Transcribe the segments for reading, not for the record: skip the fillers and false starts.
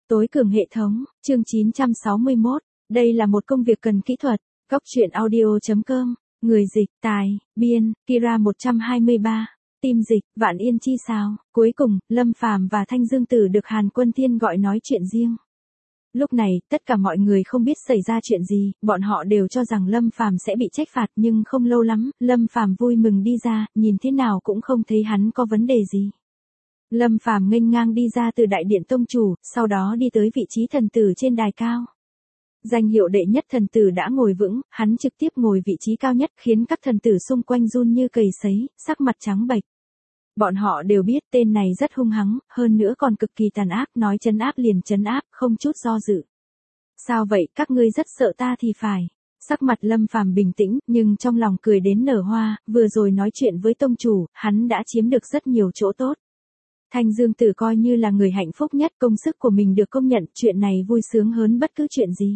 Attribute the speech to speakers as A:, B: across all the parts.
A: Tối cường hệ thống, chương 961. Đây là một công việc cần kỹ thuật. Góc truyện audio.com. Người dịch, tài, biên, Kira 123. Team dịch, Vạn Yên Chi sao. Cuối cùng, Lâm Phàm và Thanh Dương Tử được Hàn Quân Thiên gọi nói chuyện riêng. Lúc này, tất cả mọi người không biết xảy ra chuyện gì, bọn họ đều cho rằng Lâm Phàm sẽ bị trách phạt, nhưng không lâu lắm, Lâm Phàm vui mừng đi ra, nhìn thế nào cũng không thấy hắn có vấn đề gì. Lâm Phàm nghênh ngang đi ra từ đại điện tông chủ, sau đó đi tới vị trí thần tử trên đài cao. Danh hiệu đệ nhất thần tử đã ngồi vững, hắn trực tiếp ngồi vị trí cao nhất, khiến các thần tử xung quanh run như cầy sấy, sắc mặt trắng bệch. Bọn họ đều biết tên này rất hung hăng, hơn nữa còn cực kỳ tàn ác, nói trấn áp liền trấn áp, không chút do dự. Sao vậy, các ngươi rất sợ ta thì phải. Sắc mặt Lâm Phàm bình tĩnh, nhưng trong lòng cười đến nở hoa, vừa rồi nói chuyện với tông chủ, hắn đã chiếm được rất nhiều chỗ tốt. Thanh Dương Tử coi như là người hạnh phúc nhất, công sức của mình được công nhận, chuyện này vui sướng hơn bất cứ chuyện gì.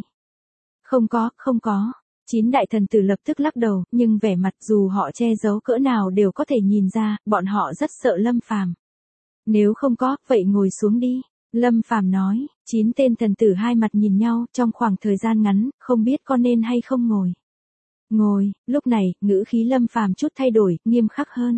A: Không có. 9 đại thần tử lập tức lắc đầu, nhưng vẻ mặt dù họ che giấu cỡ nào đều có thể nhìn ra, bọn họ rất sợ Lâm Phàm. Nếu không có, vậy ngồi xuống đi. Lâm Phàm nói. 9 tên thần tử hai mặt nhìn nhau, trong khoảng thời gian ngắn, không biết có nên hay không ngồi. Ngồi, lúc này, ngữ khí Lâm Phàm chút thay đổi, nghiêm khắc hơn.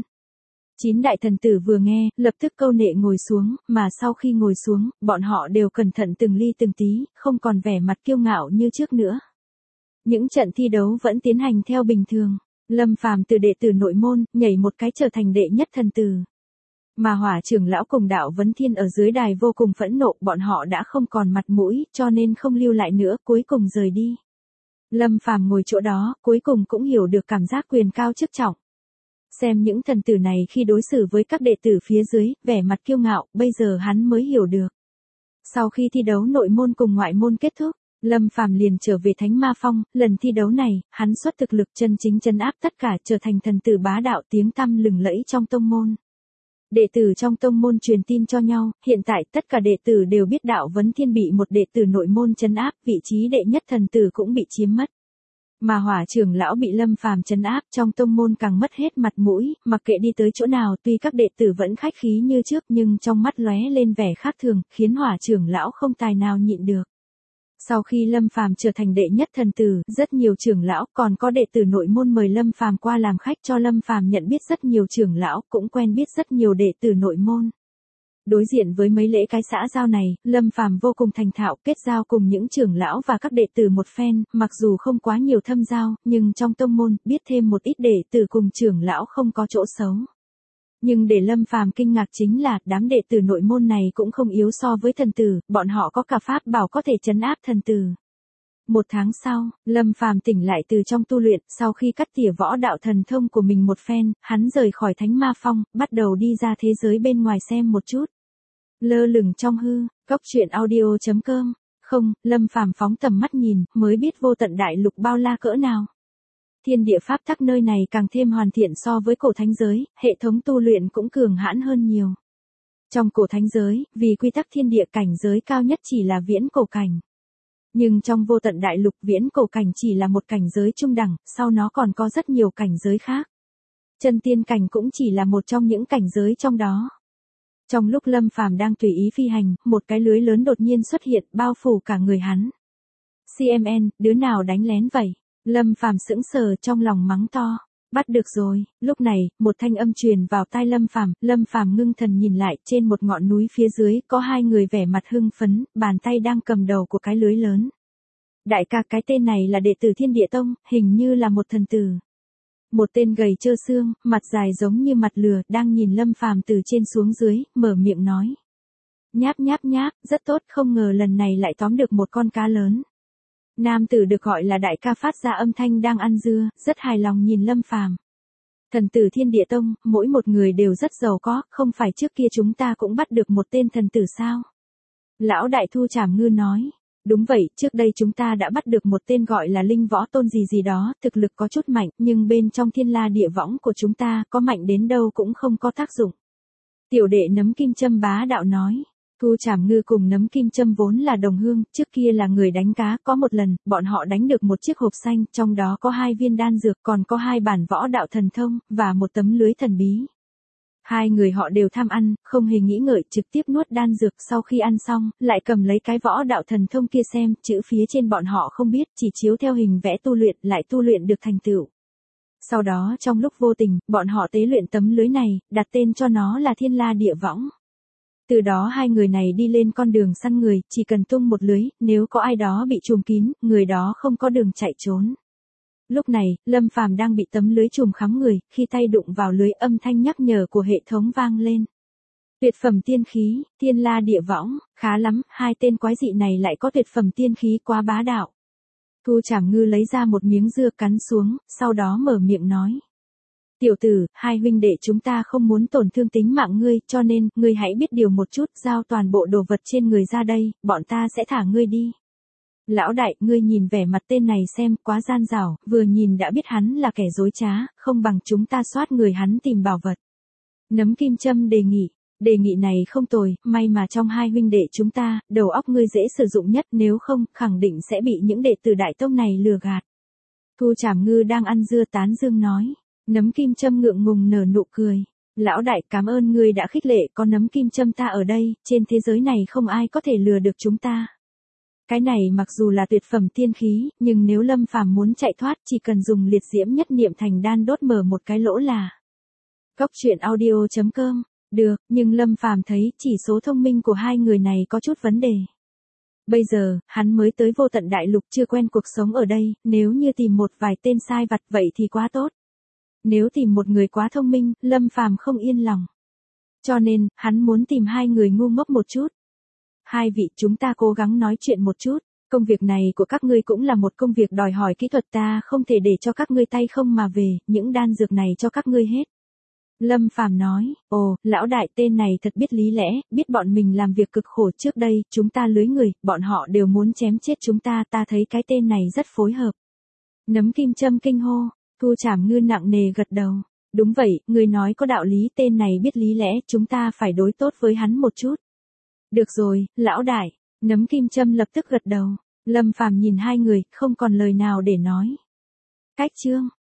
A: 9 đại thần tử vừa nghe, lập tức câu nệ ngồi xuống, mà sau khi ngồi xuống, bọn họ đều cẩn thận từng ly từng tí, không còn vẻ mặt kiêu ngạo như trước nữa. Những trận thi đấu vẫn tiến hành theo bình thường. Lâm Phàm từ đệ tử nội môn, nhảy một cái trở thành đệ nhất thần tử. Mà Hỏa trưởng lão cùng Đạo Vấn Thiên ở dưới đài vô cùng phẫn nộ, bọn họ đã không còn mặt mũi, cho nên không lưu lại nữa, cuối cùng rời đi. Lâm Phàm ngồi chỗ đó, cuối cùng cũng hiểu được cảm giác quyền cao chức trọng. Xem những thần tử này khi đối xử với các đệ tử phía dưới, vẻ mặt kiêu ngạo, bây giờ hắn mới hiểu được. Sau khi thi đấu nội môn cùng ngoại môn kết thúc, Lâm Phàm liền trở về Thánh Ma Phong, lần thi đấu này, hắn xuất thực lực chân chính trấn áp tất cả, trở thành thần tử bá đạo, tiếng tăm lừng lẫy trong tông môn. Đệ tử trong tông môn truyền tin cho nhau, hiện tại tất cả đệ tử đều biết Đạo Vấn Thiên bị một đệ tử nội môn trấn áp, vị trí đệ nhất thần tử cũng bị chiếm mất. Mà Hỏa trưởng lão bị Lâm Phàm trấn áp, trong tông môn càng mất hết mặt mũi, mặc kệ đi tới chỗ nào, tuy các đệ tử vẫn khách khí như trước, nhưng trong mắt lóe lên vẻ khác thường, khiến Hỏa trưởng lão không tài nào nhịn được. Sau khi Lâm Phàm trở thành đệ nhất thần tử, rất nhiều trưởng lão, còn có đệ tử nội môn mời Lâm Phàm qua làm khách, cho Lâm Phàm nhận biết rất nhiều trưởng lão, cũng quen biết rất nhiều đệ tử nội môn. Đối diện với mấy lễ cái xã giao này, Lâm Phàm vô cùng thành thạo, kết giao cùng những trưởng lão và các đệ tử một phen, mặc dù không quá nhiều thâm giao, nhưng trong tông môn, biết thêm một ít đệ tử cùng trưởng lão không có chỗ xấu. Nhưng để Lâm Phàm kinh ngạc chính là, đám đệ tử nội môn này cũng không yếu so với thần tử, bọn họ có cả pháp bảo có thể trấn áp thần tử. Một tháng sau, Lâm Phàm tỉnh lại từ trong tu luyện, sau khi cắt tỉa võ đạo thần thông của mình một phen, hắn rời khỏi Thánh Ma Phong, bắt đầu đi ra thế giới bên ngoài xem một chút. Lơ lửng trong hư, góc truyện audio.com. Không, Lâm Phàm phóng tầm mắt nhìn, mới biết vô tận đại lục bao la cỡ nào. Thiên địa pháp tắc nơi này càng thêm hoàn thiện so với cổ thánh giới, hệ thống tu luyện cũng cường hãn hơn nhiều. Trong cổ thánh giới, vì quy tắc thiên địa cảnh giới cao nhất chỉ là viễn cổ cảnh. Nhưng trong vô tận đại lục, viễn cổ cảnh chỉ là một cảnh giới trung đẳng, sau nó còn có rất nhiều cảnh giới khác. Chân tiên cảnh cũng chỉ là một trong những cảnh giới trong đó. Trong lúc Lâm Phàm đang tùy ý phi hành, một cái lưới lớn đột nhiên xuất hiện, bao phủ cả người hắn. CMN, đứa nào đánh lén vậy? Lâm Phàm sững sờ, trong lòng mắng to. Bắt được rồi. Lúc này, một thanh âm truyền vào tai Lâm Phàm ngưng thần nhìn lại, trên một ngọn núi phía dưới, có hai người vẻ mặt hưng phấn, bàn tay đang cầm đầu của cái lưới lớn. Đại ca, cái tên này là đệ tử Thiên Địa Tông, hình như là một thần tử. Một tên gầy trơ xương, mặt dài giống như mặt lừa, đang nhìn Lâm Phàm từ trên xuống dưới, mở miệng nói. Nháp, rất tốt, không ngờ lần này lại tóm được một con cá lớn. Nam tử được gọi là đại ca phát ra âm thanh đang ăn dưa, rất hài lòng nhìn Lâm Phàm. Thần tử Thiên Địa Tông, mỗi một người đều rất giàu có, không phải trước kia chúng ta cũng bắt được một tên thần tử sao? Lão đại Thu Trảm Ngư nói. Đúng vậy, trước đây chúng ta đã bắt được một tên gọi là Linh Võ Tôn gì đó, thực lực có chút mạnh, nhưng bên trong Thiên La Địa Võng của chúng ta, có mạnh đến đâu cũng không có tác dụng. Tiểu đệ Nấm Kim Châm bá đạo nói. Thu Trảm Ngư cùng Nấm Kim Châm vốn là đồng hương, trước kia là người đánh cá, có một lần, bọn họ đánh được một chiếc hộp xanh, trong đó có 2 viên đan dược, còn có 2 bản võ đạo thần thông, và một tấm lưới thần bí. Hai người họ đều tham ăn, không hề nghĩ ngợi trực tiếp nuốt đan dược, sau khi ăn xong, lại cầm lấy cái võ đạo thần thông kia xem, chữ phía trên bọn họ không biết, chỉ chiếu theo hình vẽ tu luyện, lại tu luyện được thành tựu. Sau đó trong lúc vô tình, bọn họ tế luyện tấm lưới này, đặt tên cho nó là Thiên La Địa Võng. Từ đó hai người này đi lên con đường săn người, chỉ cần tung một lưới, nếu có ai đó bị trùm kín, người đó không có đường chạy trốn. Lúc này, Lâm Phàm đang bị tấm lưới trùm khắm người, khi tay đụng vào lưới âm thanh nhắc nhở của hệ thống vang lên. Tuyệt phẩm tiên khí, Thiên La Địa Võng, khá lắm, hai tên quái dị này lại có tuyệt phẩm tiên khí quá bá đạo. Thu Trảm Ngư lấy ra một miếng dưa cắn xuống, sau đó mở miệng nói. Tiểu tử, hai huynh đệ chúng ta không muốn tổn thương tính mạng ngươi, cho nên, ngươi hãy biết điều một chút, giao toàn bộ đồ vật trên người ra đây, bọn ta sẽ thả ngươi đi. Lão đại, ngươi nhìn vẻ mặt tên này xem, quá gian dảo, vừa nhìn đã biết hắn là kẻ dối trá, không bằng chúng ta soát người hắn tìm bảo vật. Nấm Kim Châm đề nghị này không tồi, may mà trong hai huynh đệ chúng ta, đầu óc ngươi dễ sử dụng nhất, nếu không, khẳng định sẽ bị những đệ tử đại tông này lừa gạt. Thu Trảm Ngư đang ăn dưa tán dương nói. Nấm Kim Châm ngượng ngùng nở nụ cười. Lão đại, cảm ơn ngươi đã khích lệ, có nấm kim châm ta ở đây, trên thế giới này không ai có thể lừa được chúng ta. Cái này mặc dù là tuyệt phẩm tiên khí, nhưng nếu Lâm Phàm muốn chạy thoát, chỉ cần dùng liệt diễm nhất niệm thành đan đốt mở một cái lỗ là. Goctruyện.audio.com. Được, nhưng Lâm Phàm thấy chỉ số thông minh của hai người này có chút vấn đề. Bây giờ, hắn mới tới Vô Tận Đại Lục, chưa quen cuộc sống ở đây, nếu như tìm một vài tên sai vặt vậy thì quá tốt. Nếu tìm một người quá thông minh, Lâm Phàm không yên lòng. Cho nên, hắn muốn tìm hai người ngu ngốc một chút. Hai vị, chúng ta cố gắng nói chuyện một chút. Công việc này của các ngươi cũng là một công việc đòi hỏi kỹ thuật, ta không thể để cho các ngươi tay không mà về, những đan dược này cho các ngươi hết. Lâm Phàm nói, ồ, lão đại tên này thật biết lý lẽ, biết bọn mình làm việc cực khổ trước đây, chúng ta lưới người, bọn họ đều muốn chém chết chúng ta, ta thấy cái tên này rất phối hợp. Nấm Kim Châm kinh hô. Thu Trảm Ngư nặng nề gật đầu. Đúng vậy, người nói có đạo lý, tên này biết lý lẽ, chúng ta phải đối tốt với hắn một chút. Được rồi, lão đại. Nấm Kim Châm lập tức gật đầu. Lâm Phàm nhìn hai người, không còn lời nào để nói. Cách chương